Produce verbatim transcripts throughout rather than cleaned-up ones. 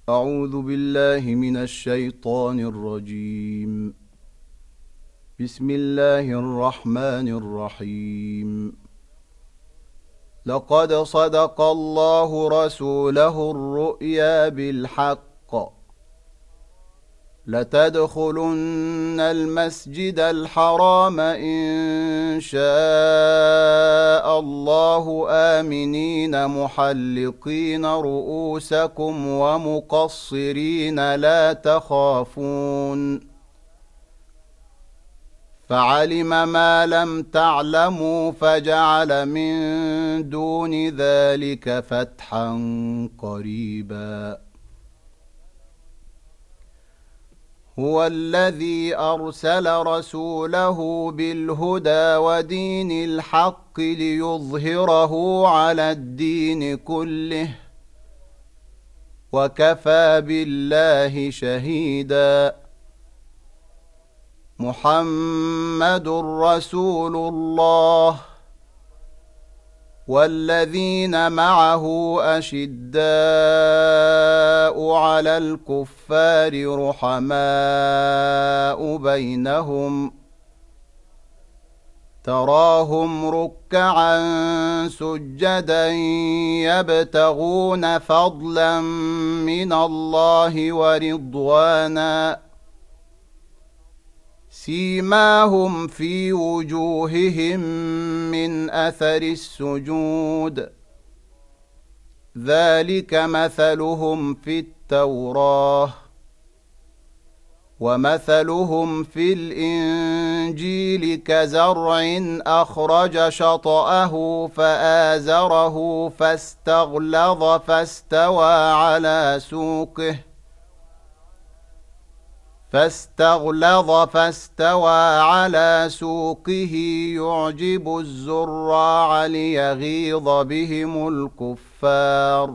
أعوذ بالله من الشيطان الرجيم. بسم الله الرحمن الرحيم. لقد صدق الله رسوله الرؤيا بالحق لتدخلن المسجد الحرام إن شاء الله آمنين محلقين رؤوسكم ومقصرين لا تخافون فعلم ما لم تعلموا فجعل من دون ذلك فتحا قريبا. هو الذي أرسل رسوله بالهدى ودين الحق ليظهره على الدين كله وكفى بالله شهيدا. محمد رسول الله والذين معه أشداء على الكفار رحماء بينهم تراهم ركعا سجدا يبتغون فضلا من الله ورضوانا سيماهم في وجوههم من أثر السجود ذلك مثلهم في التوراة ومثلهم في الإنجيل كزرع أخرج شطأه فآزره فاستغلظ فاستوى على سوقه فاستغلظ فاستوى على سوقه يعجب الزراع ليغيظ بهم الكفار.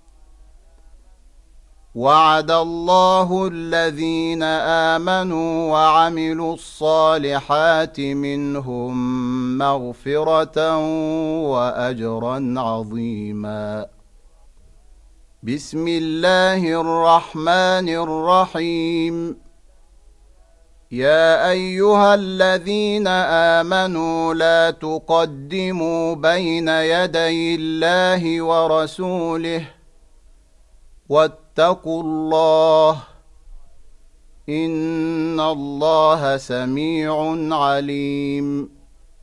وعد الله الذين آمنوا وعملوا الصالحات منهم مغفرة وأجرا عظيما. بسم الله الرحمن الرحيم. يا أيها الذين آمنوا لا تقدموا بين يدي الله ورسوله واتقوا الله إن الله سميع عليم.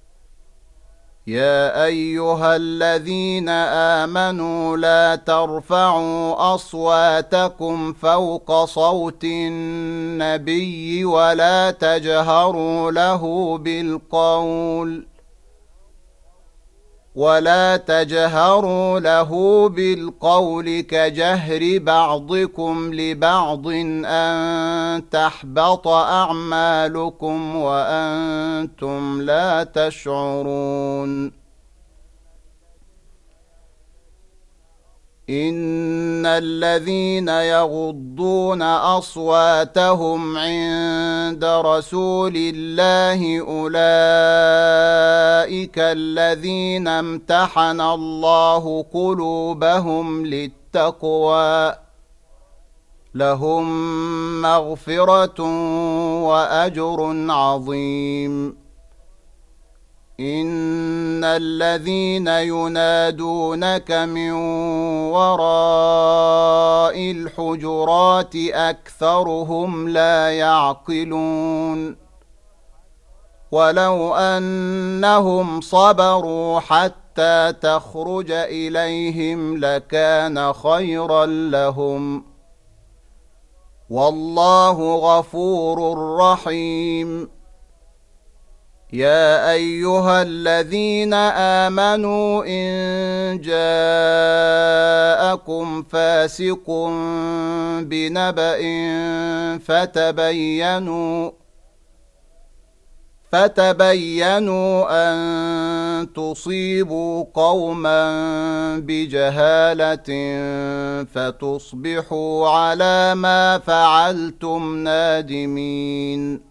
يا أيها الذين آمنوا لا ترفعوا أصواتكم فوق صوت النبي ولا تجهروا له بالقول ولا تجهروا له بالقول كجهر بعضكم لبعض أن تحبط أعمالكم وأنتم لا تشعرون. إن الذين يغضون أصواتهم عند رسول الله أولئك الذين امتحن الله قلوبهم للتقوى لهم مغفرة وأجر عظيم. إن الذين ينادونك من وراء الحجرات أكثرهم لا يعقلون. ولو أنهم صبروا حتى تخرج إليهم لكان خيرا لهم والله غفور رحيم. يا أيها الذين آمنوا إن جاءكم فاسق بنبأ فتبينوا فتبينوا أن تصيبوا قوما بجهالة فتصبحوا على ما فعلتم نادمين.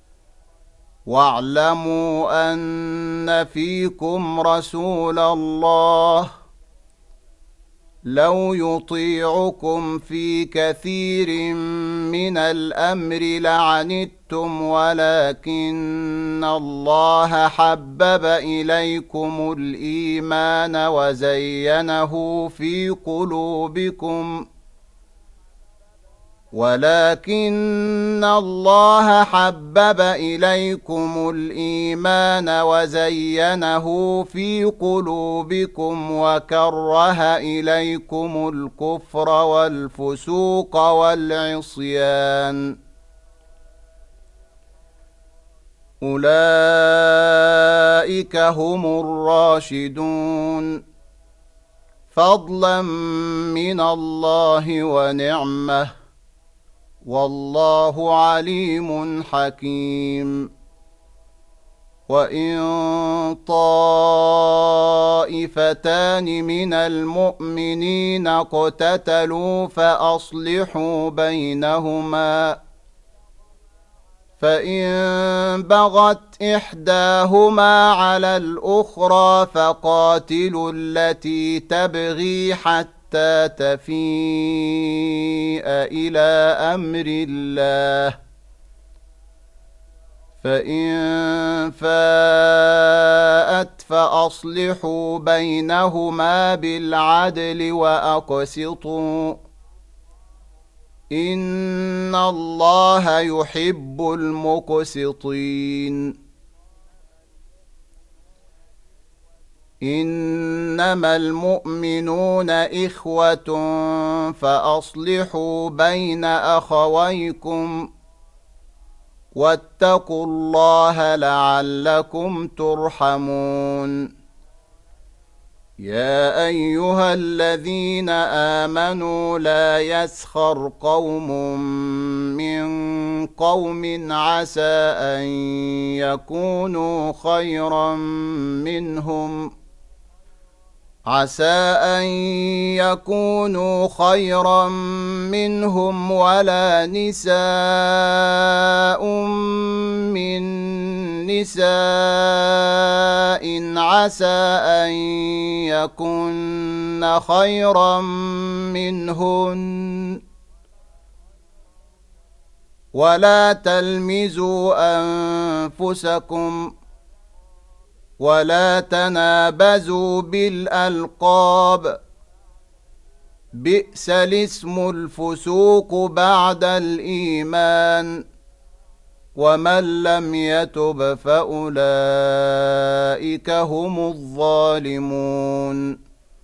واعلموا أن فيكم رسول الله لو يطيعكم في كثير من الأمر لعنتم ولكن الله حبب إليكم الإيمان وزينه في قلوبكم ولكن الله حبب إليكم الإيمان وزينه في قلوبكم وكره إليكم الكفر والفسوق والعصيان أولئك هم الراشدون فضلا من الله ونعمه والله عليم حكيم وإن طائفتان من المؤمنين اقتتلوا فأصلحوا بينهما فإن بغت إحداهما على الأخرى فقاتلوا التي تبغي حتى تفيء إلى أمر الله فإن فاءت فأصلحوا بينهما بالعدل وأقسطوا إن الله يحب المقسطين إنما المؤمنون إخوة فأصلحوا بين أخويكم واتقوا الله لعلكم ترحمون يا أيها الذين آمنوا لا يسخر قوم من قوم عسى أن يكونوا خيرا منهم عسى أن يكونوا خيرا منهم ولا نساء من نساء عسى أن يكن خيرا منهن ولا تلمزوا أنفسكم ولا تنابزوا بالألقاب بئس الاسم الفسوق بعد الإيمان ومن لم يتب فأولئك هم الظالمون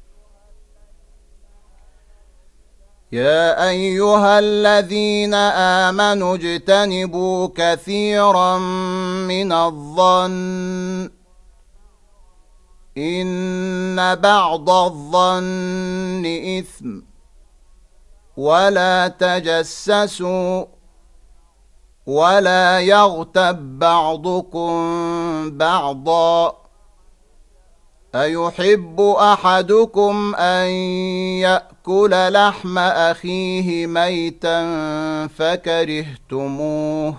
يا أيها الذين آمنوا اجتنبوا كثيرا من الظن إن بعض الظن إثم ولا تجسسوا ولا يغتب بعضكم بعضا أيحب أحدكم أن يأكل لحم أخيه ميتا فكرهتموه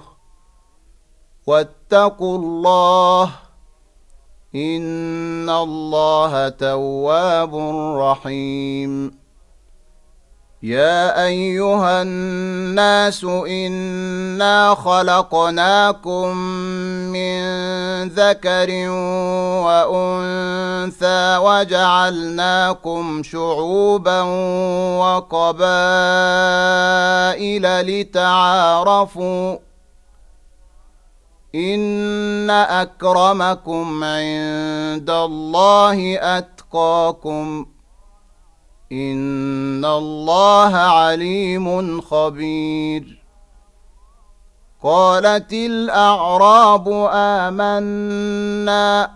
واتقوا الله إن الله تواب رحيم يا أيها الناس إنا خلقناكم من ذكر وأنثى وجعلناكم شعوبا وقبائل لتعارفوا إن أكرمكم عند الله أتقاكم إن الله عليم خبير قالت الأعراب آمنا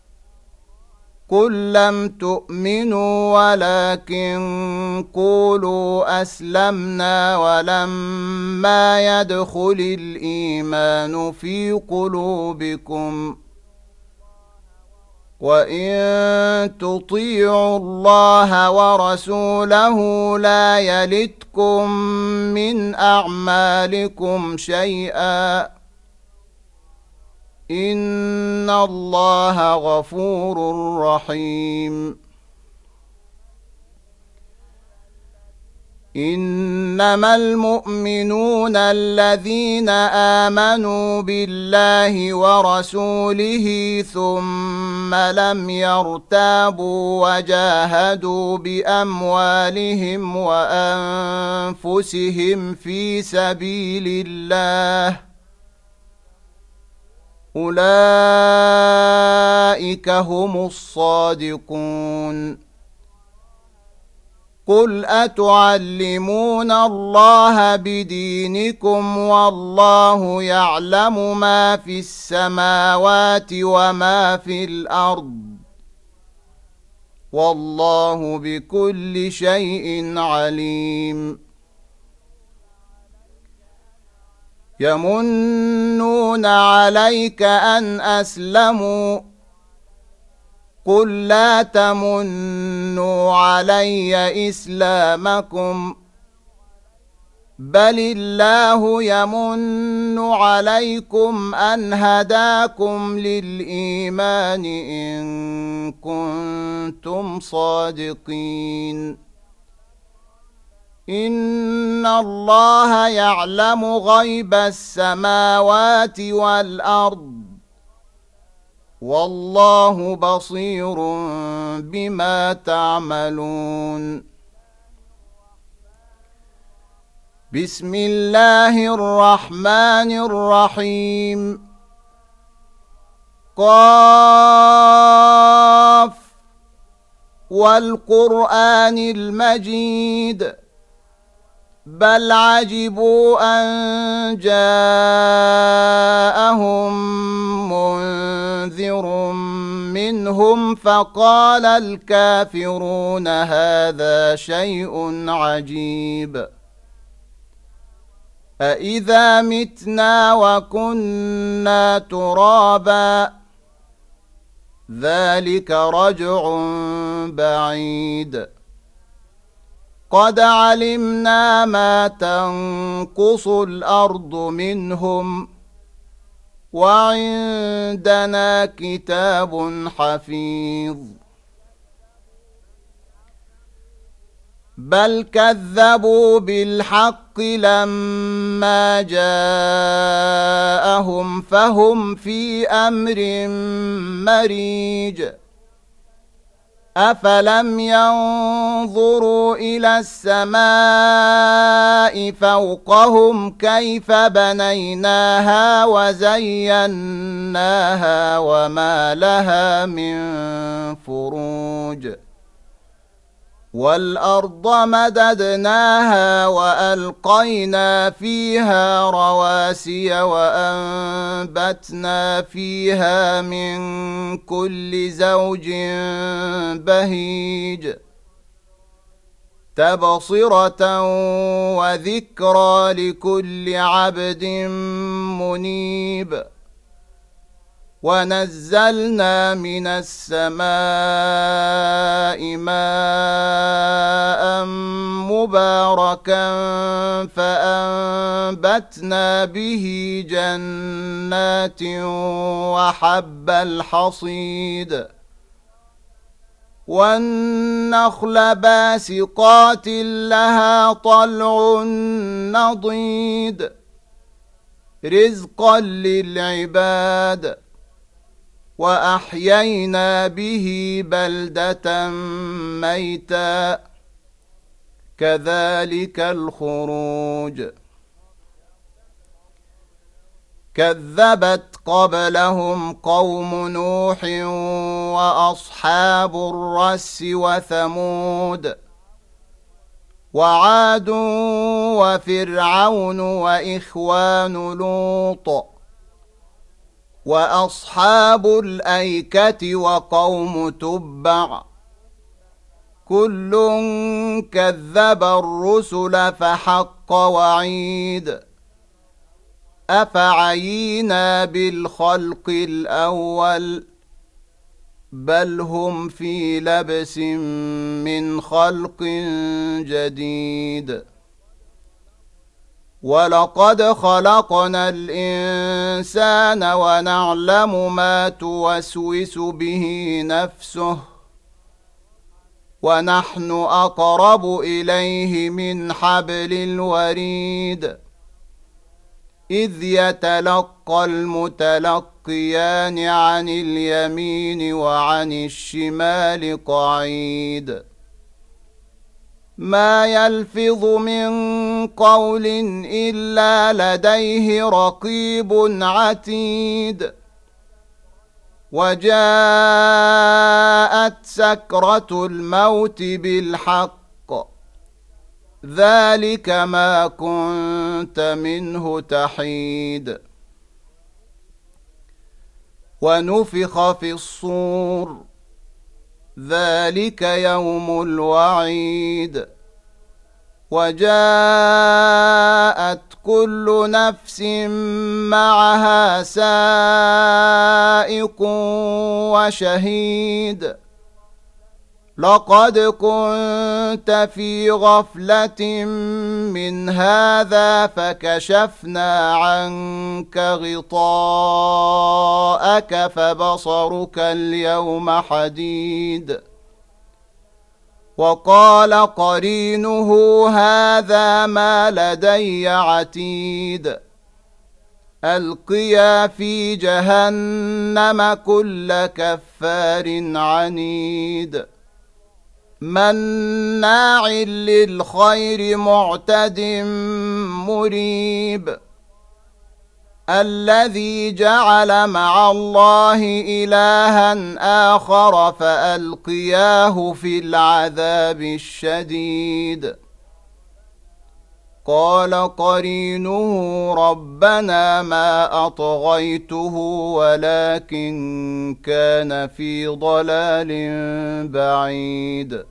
قل لم تؤمنوا ولكن قولوا أسلمنا ولما يدخل الإيمان في قلوبكم وإن تطيعوا الله ورسوله لا يلتكم من أعمالكم شيئا إن الله غفور رحيم إنما المؤمنون الذين آمنوا بالله ورسوله ثم لم يرتابوا وجاهدوا بأموالهم وأنفسهم في سبيل الله أولئك هم الصادقون. قل أتعلمون الله بدينكم والله يعلم ما في السماوات وما في الأرض والله بكل شيء عليم. يمنون عليك أن أسلموا قل لا تمنوا علي إسلامكم بل الله يمن عليكم أن هداكم للإيمان إن كنتم صادقين. إن الله يعلم غيب السماوات والأرض والله بصير بما تعملون. بسم الله الرحمن الرحيم. قاف والقرآن المجيد بل عجبوا أن جاءهم منذر منهم فقال الكافرون هذا شيء عجيب أإذا متنا وكنا ترابا ذلك رجع بعيد قد علمنا ما تنقص الأرض منهم وعندنا كتاب حفيظ. بل كذبوا بالحق لما جاءهم فهم في أمر مريج أفلم ينظروا إلى السماء فوقهم كيف بنيناها وزيناها وما لها من فروج والأرض مددناها وألقينا فيها رواسي وأنبتنا فيها من كل زوج بهيج تبصرة وذكرى لكل عبد منيب. ونزلنا من السماء ماء مباركا فأنبتنا به جنات وحب الحصيد والنخل باسقات لها طلع نضيد رزقا للعباد وأحيينا به بلدة ميتا كذلك الخروج. كذبت قبلهم قوم نوح وأصحاب الرس وثمود وعاد وفرعون وإخوان لوط وأصحاب الأيكة وقوم تبع كل كذب الرسل فحق وعيد أفعينا بالخلق الأول بل هم في لبس من خلق جديد. ولقد خلقنا الإنسان ونعلم ما توسوس به نفسه ونحن أقرب إليه من حبل الوريد إذ يتلقى المتلقيان عن اليمين وعن الشمال قعيد ما يلفظ من قول إلا لديه رقيب عتيد وجاءت سكرة الموت بالحق ذلك ما كنت منه تحيد ونفخ في الصور ذلك يوم الوعيد وجاءت كل نفس معها سائق وشهيد لقد كنت في غفلة من هذا فكشفنا عنك غطاءك فبصرك اليوم حديد وقال قرينه هذا ما لدي عتيد ألقيا في جهنم كل كفار عنيد مناع للخير معتد مريب الذي جعل مع الله إلها آخر فألقياه في العذاب الشديد قال قرينه ربنا ما أطغيته ولكن كان في ضلال بعيد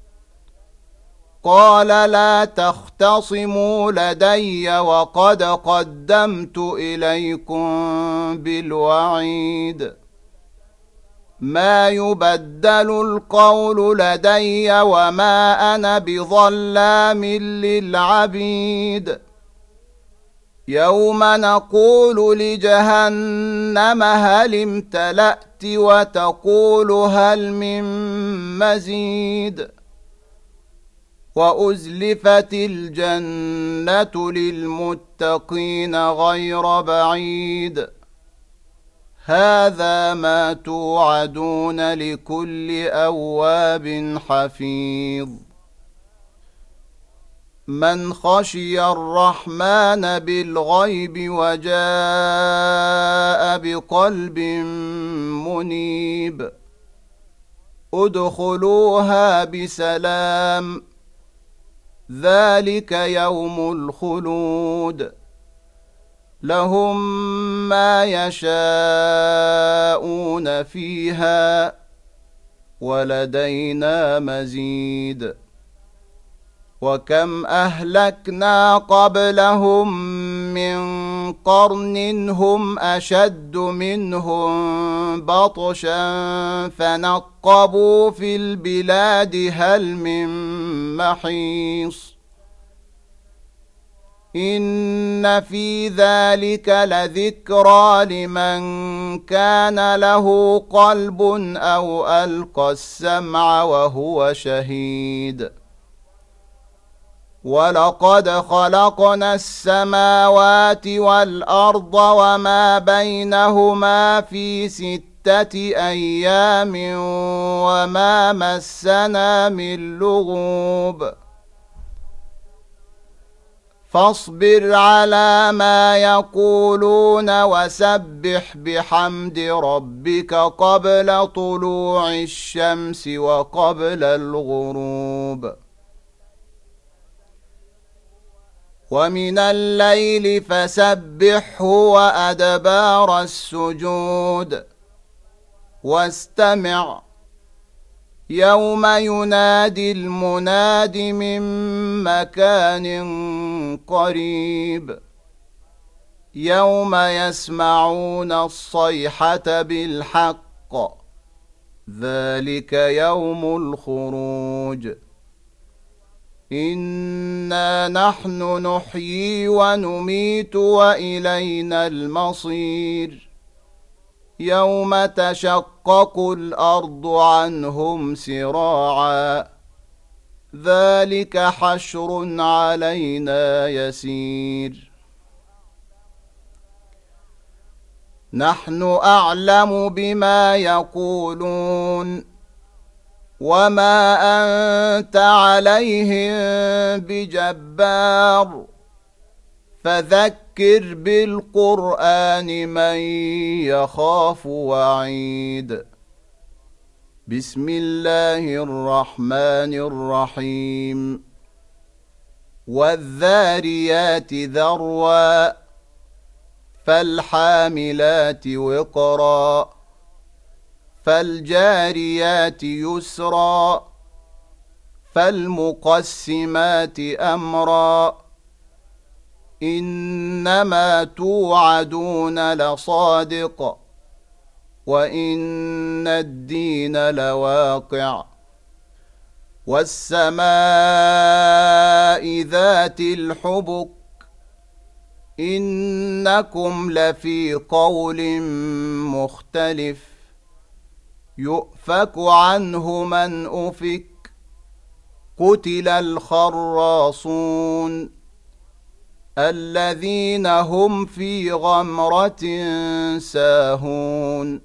قال لا تختصموا لدي وقد قدمت إليكم بالوعيد ما يبدل القول لدي وما أنا بظلام للعبيد يوم نقول لجهنم هل امتلأت وتقول هل من مزيد وأزلفت الجنة للمتقين غير بعيد هذا ما توعدون لكل أواب حفيظ من خشي الرحمن بالغيب وجاء بقلب منيب ادخلوها بسلام ذلك يوم الخلود لهم ما يشاءون فيها ولدينا مزيد وكم أهلكنا قبلهم من قرن هم أشد منهم بطشا فنقبوا في البلاد هل من محيص إن في ذلك لذكرى لمن كان له قلب أو ألقى السمع وهو شهيد ولقد خلقنا السماوات والأرض وما بينهما في ستة أيام وما مسنا من لغوب فاصبر على ما يقولون وسبح بحمد ربك قبل طلوع الشمس وقبل الغروب ومن الليل فسبحه وأدبار السجود واستمع يوم ينادي المناد من مكان قريب يوم يسمعون الصيحة بالحق ذلك يوم الخروج إنا نحن نحيي ونميت وإلينا المصير يوم تشقق الأرض عنهم سراعا ذلك حشر علينا يسير نحن أعلم بما يقولون وما أنت عليهم بجبار فذكر بالقرآن من يخاف وعيد بسم الله الرحمن الرحيم والذاريات ذروا فالحاملات وقرا فالجاريات يسرا فالمقسمات أمرا إنما توعدون لصادق وإن الدين لواقع والسماء ذات الحبك إنكم لفي قول مختلف يؤفك عنه من أفك قتل الخراصون الذين هم في غمرة ساهون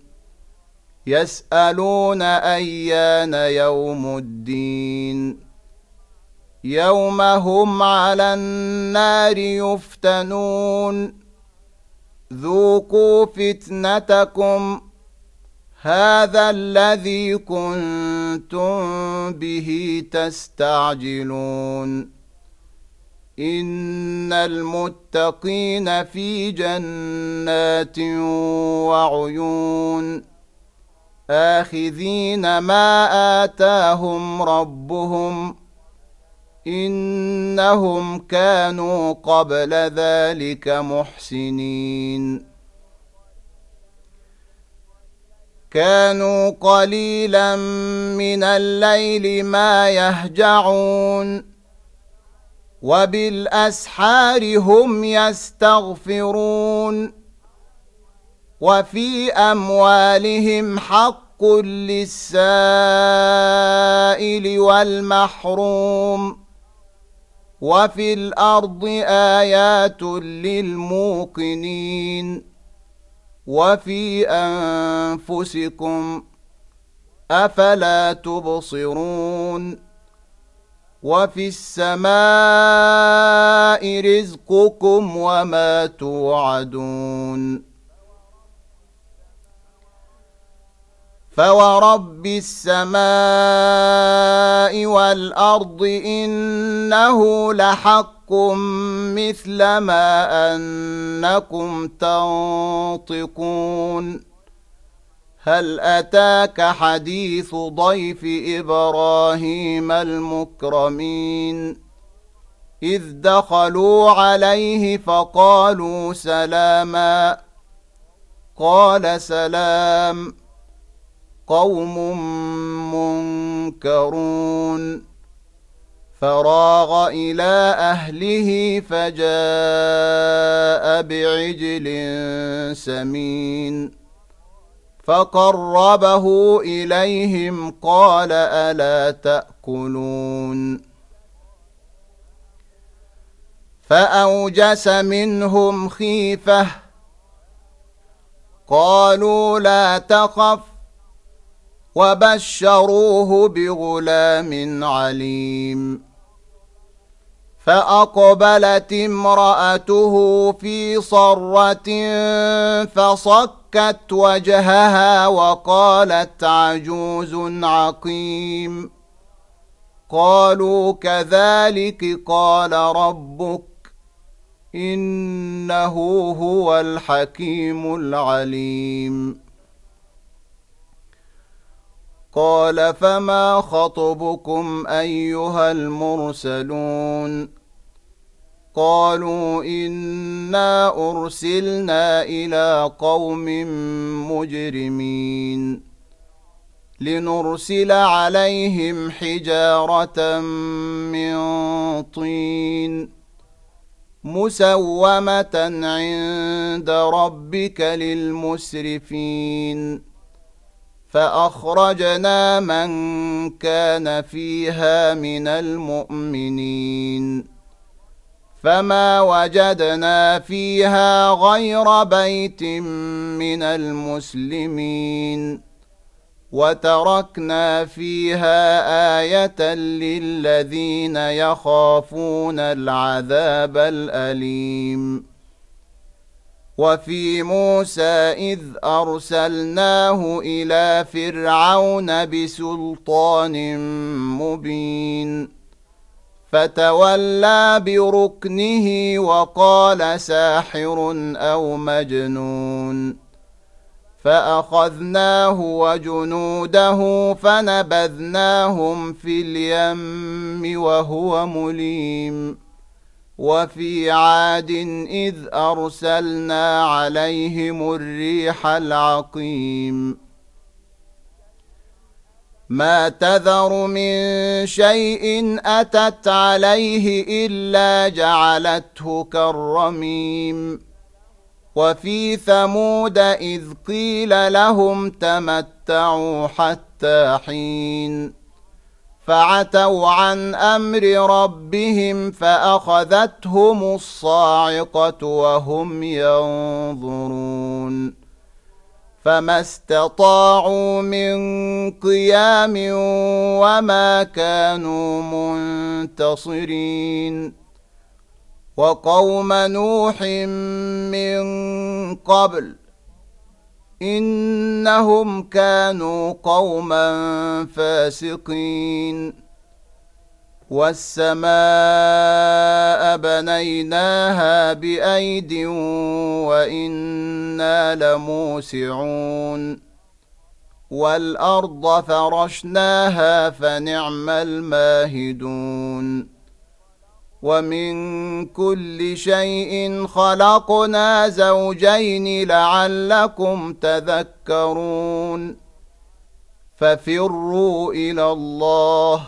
يسألون أيان يوم الدين يوم هم على النار يفتنون ذوقوا فتنتكم هذا الذي كنتم به تستعجلون إن المتقين في جنات وعيون آخذين ما آتاهم ربهم إنهم كانوا قبل ذلك محسنين كانوا قليلا من الليل ما يهجعون وبالأسحار هم يستغفرون وفي أموالهم حق للسائل والمحروم وفي الأرض آيات للموقنين وفي أنفسكم أفلا تبصرون وفي السماء رزقكم وما توعدون فورب السماء والأرض إنه لحق مثل ما أنكم تنطقون هل أتاك حديث ضيف إبراهيم المكرمين إذ دخلوا عليه فقالوا سلاما قال سلام قوم منكرون فراغ إلى أهله فجاء بعجل سمين فقربه إليهم قال ألا تأكلون فأوجس منهم خيفة قالوا لا تخف وبشروه بغلام عليم فأقبلت امرأته في صرة فصكت وجهها وقالت عجوز عقيم قالوا كذلك قال ربك إنه هو الحكيم العليم قال فما خطبكم أيها المرسلون قالوا إنا أرسلنا إلى قوم مجرمين لنرسل عليهم حجارة من طين مسومة عند ربك للمسرفين فأخرجنا من كان فيها من المؤمنين فما وجدنا فيها غير بيت من المسلمين وتركنا فيها آية للذين يخافون العذاب الأليم وفي موسى إذ أرسلناه إلى فرعون بسلطان مبين فتولى بركنه وقال ساحر أو مجنون فأخذناه وجنوده فنبذناهم في اليم وهو مليم وفي عاد إذ أرسلنا عليهم الريح العقيم ما تذر من شيء أتت عليه إلا جعلته كالرميم وفي ثمود إذ قيل لهم تمتعوا حتى حين فعتوا عن أمر ربهم فأخذتهم الصاعقة وهم ينظرون فما استطاعوا من قيام وما كانوا منتصرين وقوم نوح من قبل إنهم كانوا قوما فاسقين والسماء بنيناها بأيد وإنا لموسعون والأرض فرشناها فنعم الماهدون ومن كل شيء خلقنا زوجين لعلكم تذكرون ففروا إلى الله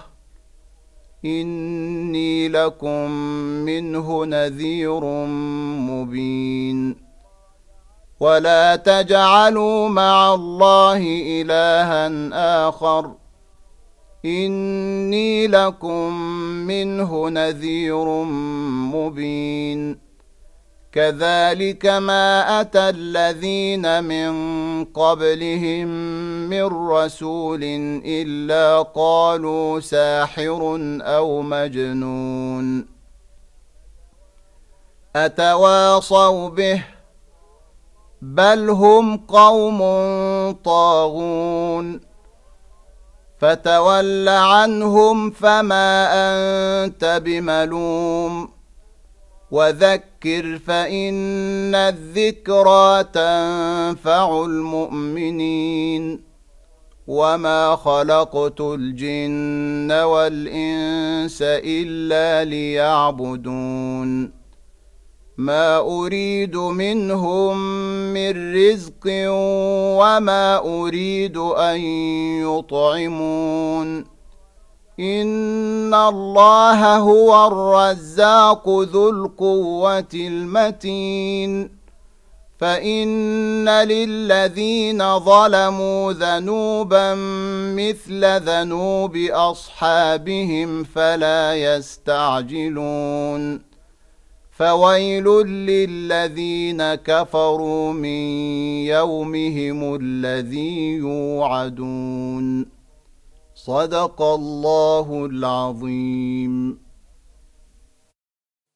إني لكم منه نذير مبين ولا تجعلوا مع الله إلها آخر إني لكم منه نذير مبين كذلك ما أتى الذين من قبلهم من رسول إلا قالوا ساحر أو مجنون أتواصوا به بل هم قوم طاغون فتول عنهم فما أنت بملوم وذكر فإن الذكرى تنفع المؤمنين وما خلقت الجن والإنس إلا ليعبدون ما أريد منهم من رزق وما أريد أن يطعمون إن الله هو الرزاق ذو القوة المتين فإن للذين ظلموا ذنوبا مثل ذنوب أصحابهم فلا يستعجلون فويل للذين كفروا من يومهم الذي يوعدون صدق الله العظيم.